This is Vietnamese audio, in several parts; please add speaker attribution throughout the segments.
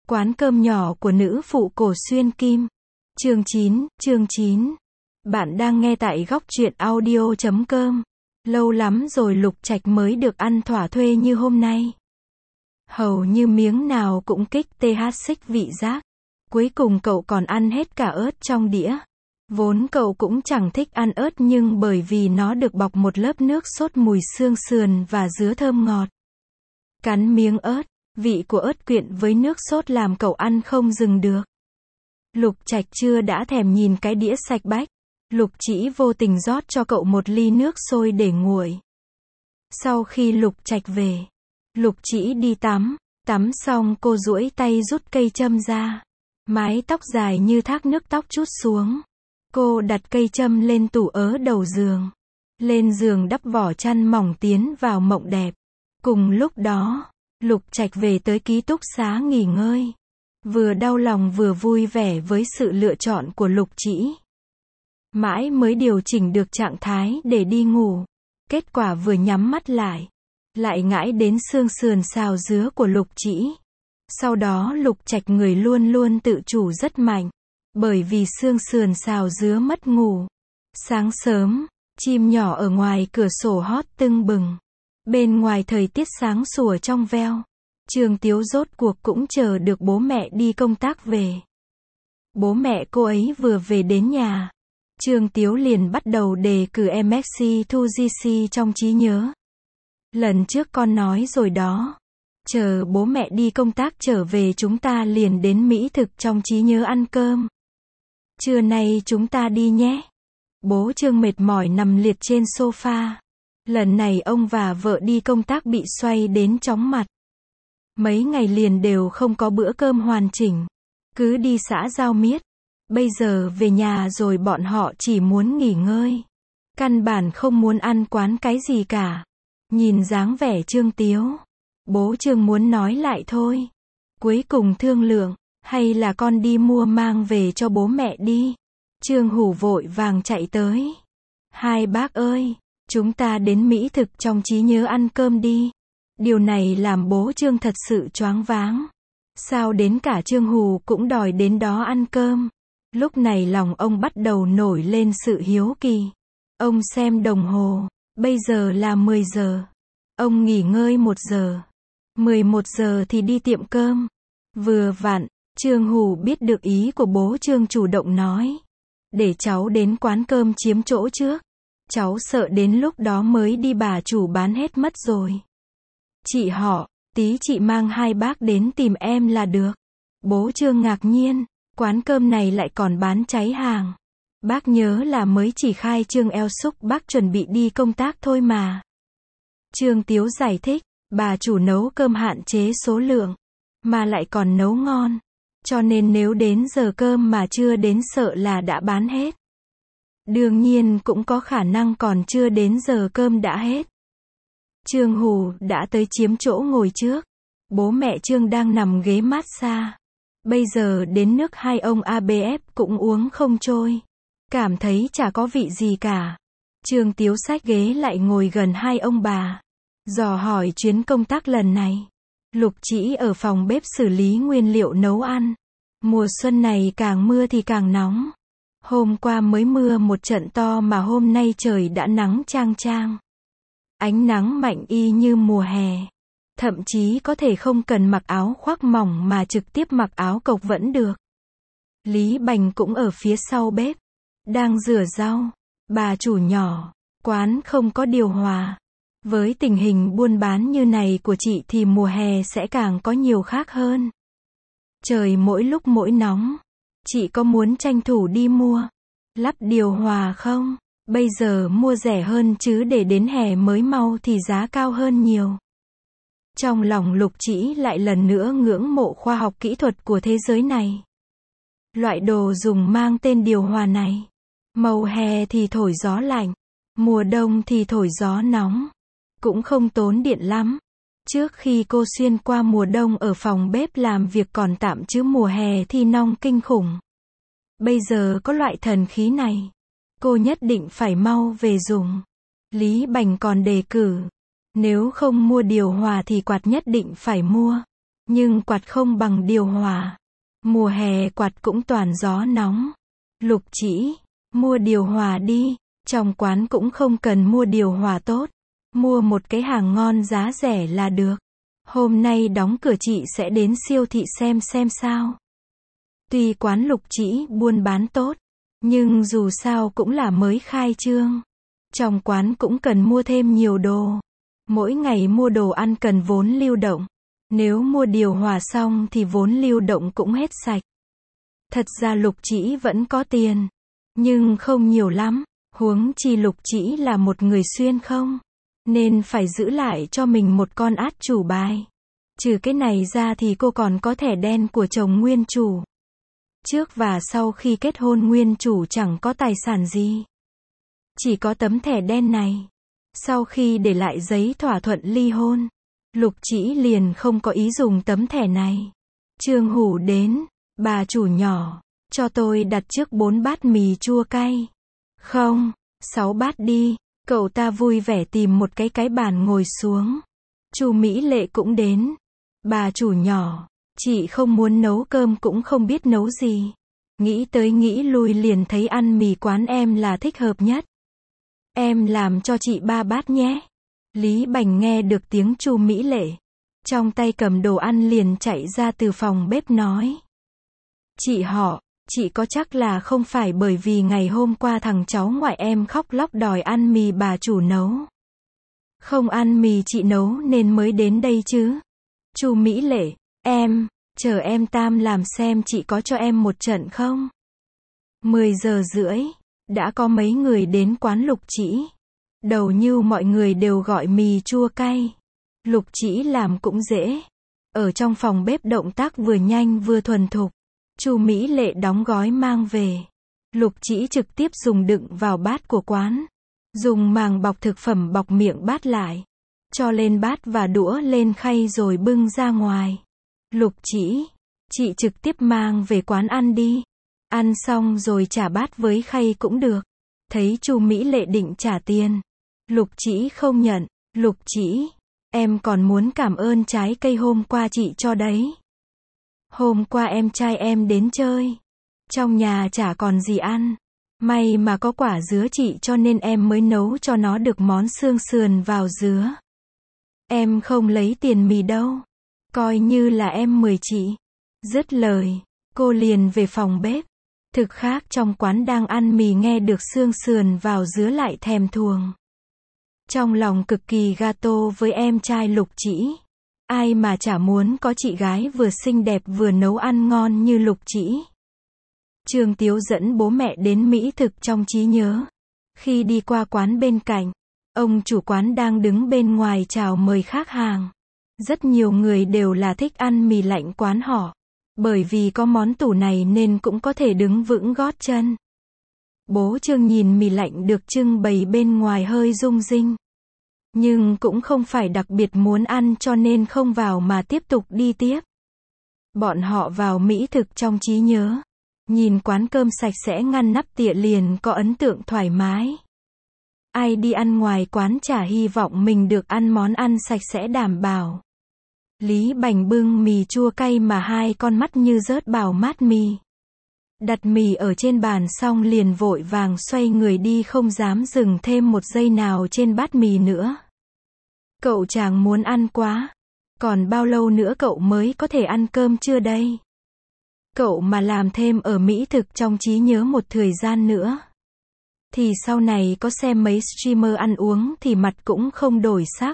Speaker 1: Quán cơm nhỏ của nữ phụ cổ xuyên kim. Chương 9. Bạn đang nghe tại góc truyện audio.com. Lâu lắm rồi Lục Trạch mới được ăn thỏa thuê như hôm nay. Hầu như miếng nào cũng kích xích vị giác. Cuối cùng cậu còn ăn hết cả ớt trong đĩa. Vốn cậu cũng chẳng thích ăn ớt nhưng bởi vì nó được bọc một lớp nước sốt mùi xương sườn và dứa thơm ngọt. Cắn miếng ớt, vị của ớt quyện với nước sốt làm cậu ăn không dừng được. Lục Trạch chưa đã thèm nhìn cái đĩa sạch bách. Lục Chỉ vô tình rót cho cậu một ly nước sôi để nguội. Sau khi Lục Trạch về, Lục Chỉ đi tắm xong cô duỗi tay rút cây châm ra. Mái tóc dài như thác nước tóc trút xuống. Cô đặt cây châm lên tủ ớ đầu giường. Lên giường đắp vỏ chăn mỏng tiến vào mộng đẹp. Cùng lúc đó, Lục Trạch về tới ký túc xá nghỉ ngơi. Vừa đau lòng vừa vui vẻ với sự lựa chọn của Lục Chỉ. Mãi mới điều chỉnh được trạng thái để đi ngủ. Kết quả vừa nhắm mắt lại ngãi đến xương sườn xào dứa của Lục Chỉ. Sau đó Lục Trạch người luôn luôn tự chủ rất mạnh. Bởi vì xương sườn xào dứa mất ngủ. Sáng sớm, chim nhỏ ở ngoài cửa sổ hót tưng bừng. Bên ngoài thời tiết sáng sủa trong veo. Trương Tiếu rốt cuộc cũng chờ được bố mẹ đi công tác về. Bố mẹ cô ấy vừa về đến nhà. Trương Tiếu liền bắt đầu đề cử MSc thu GC trong trí nhớ. Lần trước con nói rồi đó. Chờ bố mẹ đi công tác trở về chúng ta liền đến Mỹ thực trong trí nhớ ăn cơm. Trưa nay chúng ta đi nhé. Bố Trương mệt mỏi nằm liệt trên sofa. Lần này ông và vợ đi công tác bị xoay đến chóng mặt. Mấy ngày liền đều không có bữa cơm hoàn chỉnh. Cứ đi xã giao miết. Bây giờ về nhà rồi bọn họ chỉ muốn nghỉ ngơi. Căn bản không muốn ăn quán cái gì cả. Nhìn dáng vẻ Trương Tiếu. Bố Trương muốn nói lại thôi. Cuối cùng thương lượng. Hay là con đi mua mang về cho bố mẹ đi. Trương Hủ vội vàng chạy tới. Hai bác ơi. Chúng ta đến Mỹ thực trong trí nhớ ăn cơm đi. Điều này làm bố Trương thật sự choáng váng. Sao đến cả Trương Hủ cũng đòi đến đó ăn cơm. Lúc này lòng ông bắt đầu nổi lên sự hiếu kỳ. Ông xem đồng hồ. Bây giờ là 10 giờ. Ông nghỉ ngơi 1 giờ. 11 giờ thì đi tiệm cơm. Vừa vặn, Trương Hủ biết được ý của bố Trương chủ động nói. Để cháu đến quán cơm chiếm chỗ trước. Cháu sợ đến lúc đó mới đi bà chủ bán hết mất rồi. Chị họ, tí chị mang hai bác đến tìm em là được. Bố Trương ngạc nhiên, quán cơm này lại còn bán cháy hàng. Bác nhớ là mới chỉ khai trương eo xúc bác chuẩn bị đi công tác thôi mà. Trương Tiếu giải thích, bà chủ nấu cơm hạn chế số lượng, mà lại còn nấu ngon. Cho nên nếu đến giờ cơm mà chưa đến sợ là đã bán hết. Đương nhiên cũng có khả năng còn chưa đến giờ cơm đã hết. Trương Hủ đã tới chiếm chỗ ngồi trước. Bố mẹ Trương đang nằm ghế massage. Bây giờ đến nước hai ông ABF cũng uống không trôi. Cảm thấy chả có vị gì cả. Trương Tiếu xách ghế lại ngồi gần hai ông bà. Dò hỏi chuyến công tác lần này. Lục Chỉ ở phòng bếp xử lý nguyên liệu nấu ăn. Mùa xuân này càng mưa thì càng nóng. Hôm qua mới mưa một trận to mà hôm nay trời đã nắng chang chang. Ánh nắng mạnh y như mùa hè. Thậm chí có thể không cần mặc áo khoác mỏng mà trực tiếp mặc áo cộc vẫn được. Lý Bành cũng ở phía sau bếp. Đang rửa rau. Bà chủ nhỏ. Quán không có điều hòa. Với tình hình buôn bán như này của chị thì mùa hè sẽ càng có nhiều khác hơn. Trời mỗi lúc mỗi nóng. Chị có muốn tranh thủ đi mua lắp điều hòa không? Bây giờ mua rẻ hơn chứ để đến hè mới mau thì giá cao hơn nhiều. Trong lòng Lục Chỉ lại lần nữa ngưỡng mộ khoa học kỹ thuật của thế giới này. Loại đồ dùng mang tên điều hòa này. Mùa hè thì thổi gió lạnh. Mùa đông thì thổi gió nóng. Cũng không tốn điện lắm. Trước khi cô xuyên qua mùa đông ở phòng bếp làm việc còn tạm chứ mùa hè thì nóng kinh khủng. Bây giờ có loại thần khí này. Cô nhất định phải mau về dùng. Lý Bành còn đề cử. Nếu không mua điều hòa thì quạt nhất định phải mua. Nhưng quạt không bằng điều hòa. Mùa hè quạt cũng toàn gió nóng. Lục Chỉ, mua điều hòa đi. Trong quán cũng không cần mua điều hòa tốt. Mua một cái hàng ngon giá rẻ là được. Hôm nay đóng cửa chị sẽ đến siêu thị xem sao. Tuy quán Lục Chỉ buôn bán tốt, nhưng dù sao cũng là mới khai trương. Trong quán cũng cần mua thêm nhiều đồ. Mỗi ngày mua đồ ăn cần vốn lưu động. Nếu mua điều hòa xong thì vốn lưu động cũng hết sạch. Thật ra Lục Chỉ vẫn có tiền, nhưng không nhiều lắm. Huống chi Lục Chỉ là một người xuyên không, nên phải giữ lại cho mình một con át chủ bài. Trừ cái này ra thì cô còn có thẻ đen của chồng nguyên chủ. Trước và sau khi kết hôn nguyên chủ chẳng có tài sản gì. Chỉ có tấm thẻ đen này. Sau khi để lại giấy thỏa thuận ly hôn, Lục Chỉ liền không có ý dùng tấm thẻ này. Trương Hủ đến, bà chủ nhỏ, cho tôi đặt trước 4 bát mì chua cay. Không, 6 bát đi. Cậu ta vui vẻ tìm một cái bàn ngồi xuống. Chu Mỹ Lệ cũng đến. Bà chủ nhỏ, chị không muốn nấu cơm cũng không biết nấu gì. Nghĩ tới nghĩ lui liền thấy ăn mì quán em là thích hợp nhất. Em làm cho chị 3 bát nhé. Lý Bành nghe được tiếng Chu Mỹ Lệ, trong tay cầm đồ ăn liền chạy ra từ phòng bếp nói. Chị họ, chị có chắc là không phải bởi vì ngày hôm qua thằng cháu ngoại em khóc lóc đòi ăn mì bà chủ nấu. Không ăn mì chị nấu nên mới đến đây chứ. Chu Mỹ Lệ, chờ em Tam làm xem chị có cho em một trận không. 10 giờ rưỡi, đã có mấy người đến quán Lục Chỉ. Đầu như mọi người đều gọi mì chua cay. Lục Chỉ làm cũng dễ. Ở trong phòng bếp động tác vừa nhanh vừa thuần thục. Chu Mỹ Lệ đóng gói mang về. Lục Chỉ trực tiếp dùng đựng vào bát của quán. Dùng màng bọc thực phẩm bọc miệng bát lại. Cho lên bát và đũa lên khay rồi bưng ra ngoài. Lục Chỉ, chị trực tiếp mang về quán ăn đi. Ăn xong rồi trả bát với khay cũng được. Thấy Chu Mỹ Lệ định trả tiền, Lục Chỉ không nhận. Lục Chỉ, em còn muốn cảm ơn trái cây hôm qua chị cho đấy. Hôm qua em trai em đến chơi. Trong nhà chả còn gì ăn. May mà có quả dứa chị cho nên em mới nấu cho nó được món xương sườn vào dứa. Em không lấy tiền mì đâu. Coi như là em mời chị. Dứt lời, cô liền về phòng bếp. Thực khác trong quán đang ăn mì nghe được xương sườn vào dứa lại thèm thuồng. Trong lòng cực kỳ gato với em trai Lục Chỉ. Ai mà chả muốn có chị gái vừa xinh đẹp vừa nấu ăn ngon như Lục Chỉ. Trương Tiếu dẫn bố mẹ đến mỹ thực trong trí nhớ. Khi đi qua quán bên cạnh, ông chủ quán đang đứng bên ngoài chào mời khách hàng. Rất nhiều người đều là thích ăn mì lạnh quán họ. Bởi vì có món tủ này nên cũng có thể đứng vững gót chân. Bố Trương nhìn mì lạnh được trưng bày bên ngoài hơi rung rinh. Nhưng cũng không phải đặc biệt muốn ăn cho nên không vào mà tiếp tục đi tiếp. Bọn họ vào mỹ thực trong trí nhớ. Nhìn quán cơm sạch sẽ ngăn nắp tỉa liền có ấn tượng thoải mái. Ai đi ăn ngoài quán chả hy vọng mình được ăn món ăn sạch sẽ đảm bảo. Lý Bành bưng mì chua cay mà hai con mắt như rớt bảo mát mì. Đặt mì ở trên bàn xong liền vội vàng xoay người đi không dám dừng thêm một giây nào trên bát mì nữa. Cậu chàng muốn ăn quá. Còn bao lâu nữa cậu mới có thể ăn cơm trưa đây? Cậu mà làm thêm ở mỹ thực trong trí nhớ một thời gian nữa, thì sau này có xem mấy streamer ăn uống thì mặt cũng không đổi sắc.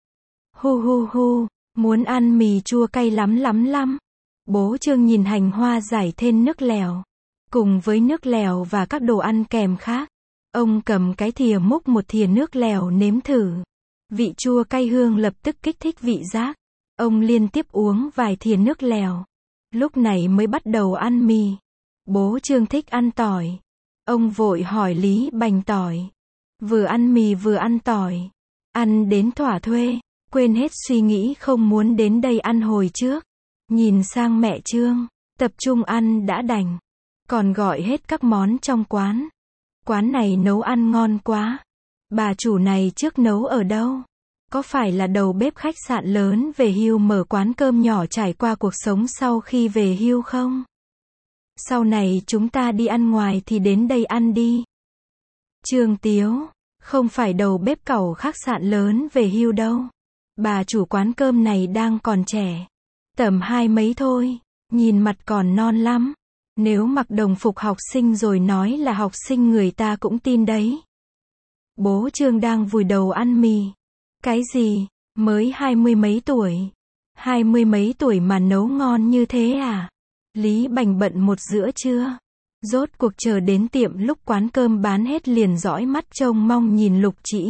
Speaker 1: Hu hu hu, muốn ăn mì chua cay lắm. Bố Trương nhìn hành hoa rải thêm nước lèo. Cùng với nước lèo và các đồ ăn kèm khác. Ông cầm cái thìa múc một thìa nước lèo nếm thử. Vị chua cay hương lập tức kích thích vị giác. Ông liên tiếp uống vài thìa nước lèo. Lúc này mới bắt đầu ăn mì. Bố Trương thích ăn tỏi. Ông vội hỏi Lý Bành tỏi. Vừa ăn mì vừa ăn tỏi. Ăn đến thỏa thuê. Quên hết suy nghĩ không muốn đến đây ăn hồi trước. Nhìn sang mẹ Trương. Tập trung ăn đã đành. Còn gọi hết các món trong quán. Quán này nấu ăn ngon quá. Bà chủ này trước nấu ở đâu? Có phải là đầu bếp khách sạn lớn về hưu mở quán cơm nhỏ trải qua cuộc sống sau khi về hưu không? Sau này chúng ta đi ăn ngoài thì đến đây ăn đi. Trương Tiếu, không phải đầu bếp cẩu khách sạn lớn về hưu đâu. Bà chủ quán cơm này đang còn trẻ. Tầm 20 mấy thôi, nhìn mặt còn non lắm. Nếu mặc đồng phục học sinh rồi nói là học sinh người ta cũng tin đấy. Bố Trương đang vùi đầu ăn mì. Cái gì, mới 20 mấy tuổi? 20 mấy tuổi mà nấu ngon như thế à? Lý Bành bận một giữa trưa. Rốt cuộc chờ đến tiệm lúc quán cơm bán hết liền dõi mắt trông mong nhìn Lục Trĩ.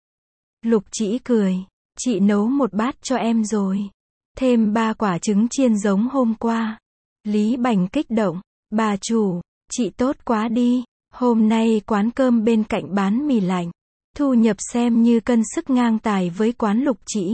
Speaker 1: Lục Trĩ cười, chị nấu một bát cho em rồi. Thêm 3 quả trứng chiên giống hôm qua. Lý Bành kích động, bà chủ, chị tốt quá đi. Hôm nay quán cơm bên cạnh bán mì lạnh. Thu nhập xem như cân sức ngang tài với quán Lục Trĩ.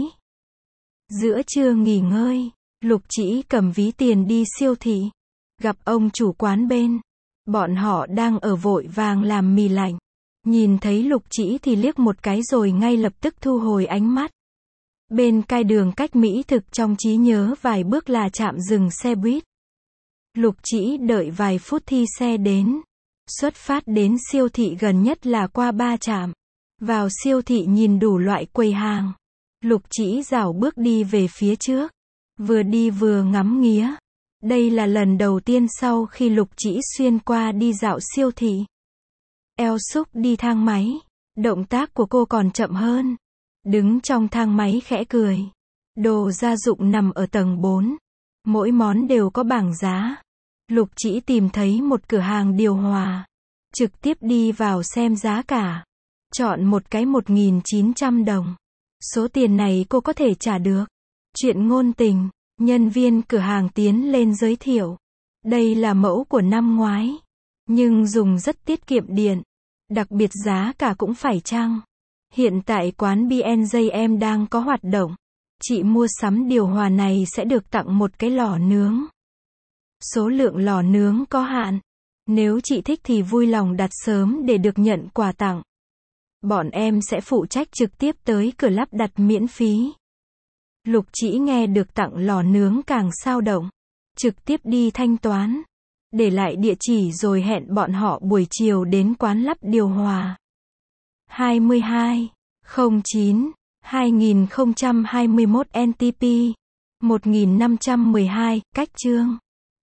Speaker 1: Giữa trưa nghỉ ngơi, Lục Trĩ cầm ví tiền đi siêu thị. Gặp ông chủ quán bên. Bọn họ đang ở vội vàng làm mì lạnh. Nhìn thấy Lục Trĩ thì liếc một cái rồi ngay lập tức thu hồi ánh mắt. Bên cai đường cách mỹ thực trong trí nhớ vài bước là trạm dừng xe buýt. Lục Trĩ đợi vài phút thì xe đến. Xuất phát đến siêu thị gần nhất là qua 3 trạm. Vào siêu thị nhìn đủ loại quầy hàng. Lục Trĩ rảo bước đi về phía trước. Vừa đi vừa ngắm nghía. Đây là lần đầu tiên sau khi Lục Trĩ xuyên qua đi dạo siêu thị. Eo xúc đi thang máy. Động tác của cô còn chậm hơn. Đứng trong thang máy khẽ cười. Đồ gia dụng nằm ở tầng 4. Mỗi món đều có bảng giá. Lục Trĩ tìm thấy một cửa hàng điều hòa. Trực tiếp đi vào xem giá cả. Chọn một cái 1.900 đồng. Số tiền này cô có thể trả được. Chuyện ngôn tình. Nhân viên cửa hàng tiến lên giới thiệu. Đây là mẫu của năm ngoái. Nhưng dùng rất tiết kiệm điện. Đặc biệt giá cả cũng phải chăng. Hiện tại quán B&J đang có hoạt động. Chị mua sắm điều hòa này sẽ được tặng một cái lò nướng. Số lượng lò nướng có hạn. Nếu chị thích thì vui lòng đặt sớm để được nhận quà tặng. Bọn em sẽ phụ trách trực tiếp tới cửa lắp đặt miễn phí. Lục Trĩ nghe được tặng lò nướng càng sao động. Trực tiếp đi thanh toán. Để lại địa chỉ rồi hẹn bọn họ buổi chiều đến quán lắp điều hòa. 22/09/2021 NTP 1512, Cách Chương